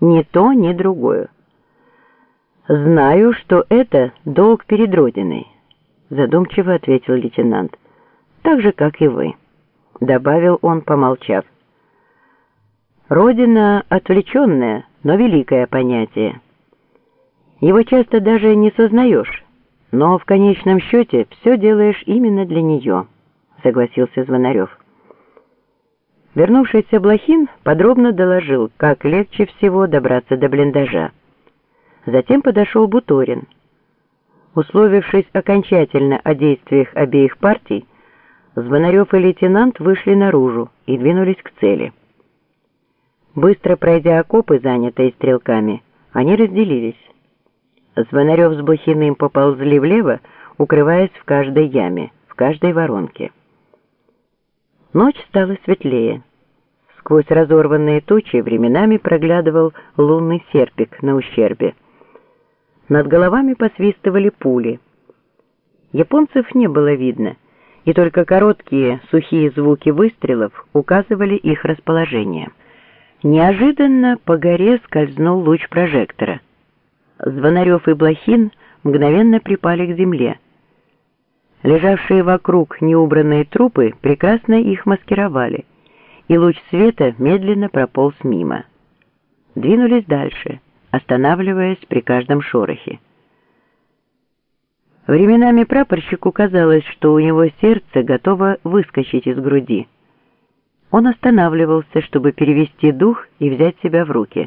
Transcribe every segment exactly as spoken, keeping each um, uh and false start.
ни то, ни другое. «Знаю, что это долг перед Родиной», — задумчиво ответил лейтенант. «Так же, как и вы», — добавил он, помолчав. «Родина — отвлеченное, но великое понятие. Его часто даже не сознаешь, но в конечном счете все делаешь именно для нее», — согласился Звонарев. Вернувшийся Блохин подробно доложил, как легче всего добраться до блиндажа. Затем подошел Буторин. Условившись окончательно о действиях обеих партий, Звонарев и лейтенант вышли наружу и двинулись к цели. Быстро пройдя окопы, занятые стрелками, они разделились. Звонарев с Блохиным поползли влево, укрываясь в каждой яме, в каждой воронке. Ночь стала светлее. Сквозь разорванные тучи временами проглядывал лунный серпик на ущербе. Над головами посвистывали пули. Японцев не было видно, и только короткие сухие звуки выстрелов указывали их расположение. Неожиданно по горе скользнул луч прожектора. Звонарев и Блохин мгновенно припали к земле. Лежавшие вокруг неубранные трупы прекрасно их маскировали, и луч света медленно прополз мимо. Двинулись дальше, останавливаясь при каждом шорохе. Временами прапорщику казалось, что у него сердце готово выскочить из груди. Он останавливался, чтобы перевести дух и взять себя в руки.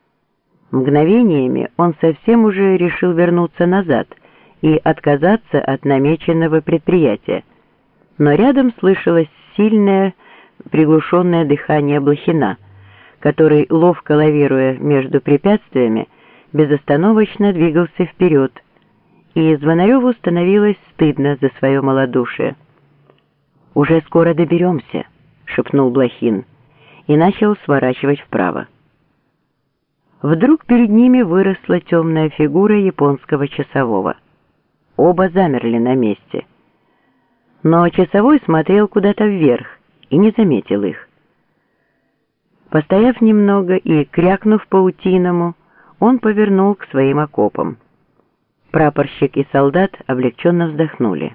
Мгновениями он совсем уже решил вернуться назад и отказаться от намеченного предприятия, но рядом слышалось сильное приглушенное дыхание Блохина, который, ловко лавируя между препятствиями, безостановочно двигался вперед, и Звонареву становилось стыдно за свое малодушие. «Уже скоро доберемся», — шепнул Блохин, и начал сворачивать вправо. Вдруг перед ними выросла темная фигура японского часового. Оба замерли на месте. Но часовой смотрел куда-то вверх и не заметил их. Постояв немного и крякнув по-утиному, он повернул к своим окопам. Прапорщик и солдат облегченно вздохнули.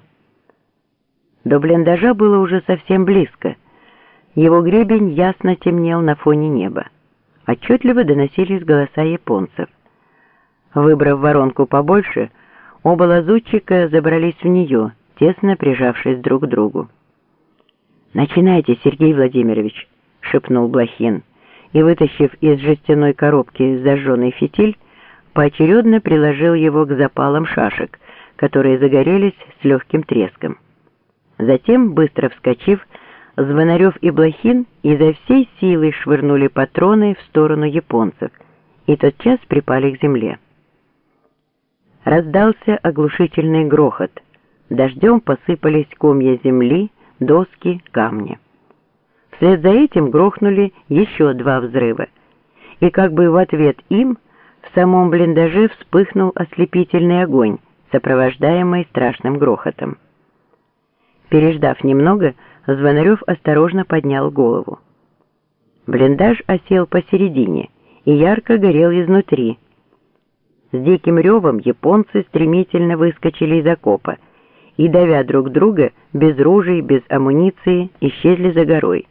До блиндажа было уже совсем близко. Его гребень ясно темнел на фоне неба. Отчетливо доносились голоса японцев. Выбрав воронку побольше, оба лазутчика забрались в нее, тесно прижавшись друг к другу. «Начинайте, Сергей Владимирович», — шепнул Блохин, и, вытащив из жестяной коробки зажженный фитиль, поочередно приложил его к запалам шашек, которые загорелись с легким треском. Затем, быстро вскочив, Звонарев и Блохин изо всей силы швырнули патроны в сторону японцев и тотчас припали к земле. Раздался оглушительный грохот. Дождем посыпались комья земли, доски, камни. Вслед за этим грохнули еще два взрыва, и как бы в ответ им в самом блиндаже вспыхнул ослепительный огонь, сопровождаемый страшным грохотом. Переждав немного, Звонарев осторожно поднял голову. Блиндаж осел посередине и ярко горел изнутри. С диким ревом японцы стремительно выскочили из окопа и, давя друг друга, без ружей, без амуниции, исчезли за горой.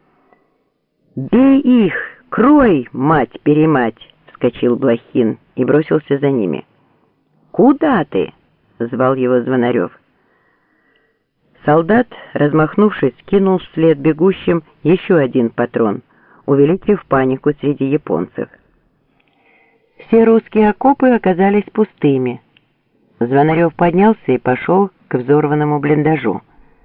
«Бей их! Крой, мать-перемать!» — вскочил Блохин и бросился за ними. «Куда ты?» — звал его Звонарев. Солдат, размахнувшись, кинул вслед бегущим еще один патрон, увеличив панику среди японцев. Все русские окопы оказались пустыми. Звонарев поднялся и пошел к взорванному блиндажу.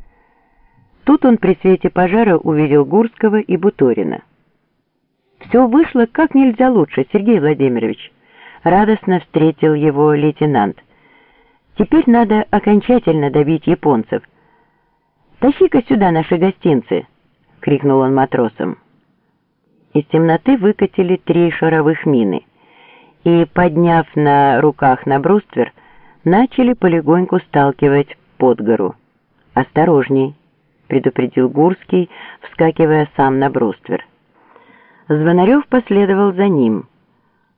Тут он при свете пожара увидел Гурского и Буторина. «Все вышло как нельзя лучше, Сергей Владимирович», — радостно встретил его лейтенант. «Теперь надо окончательно добить японцев. «Тащи-ка сюда наши гостинцы!» — крикнул он матросам. Из темноты выкатили три шаровых мины и, подняв на руках на бруствер, начали полегоньку сталкивать под гору. «Осторожней!» — предупредил Гурский, вскакивая сам на бруствер. Звонарев последовал за ним.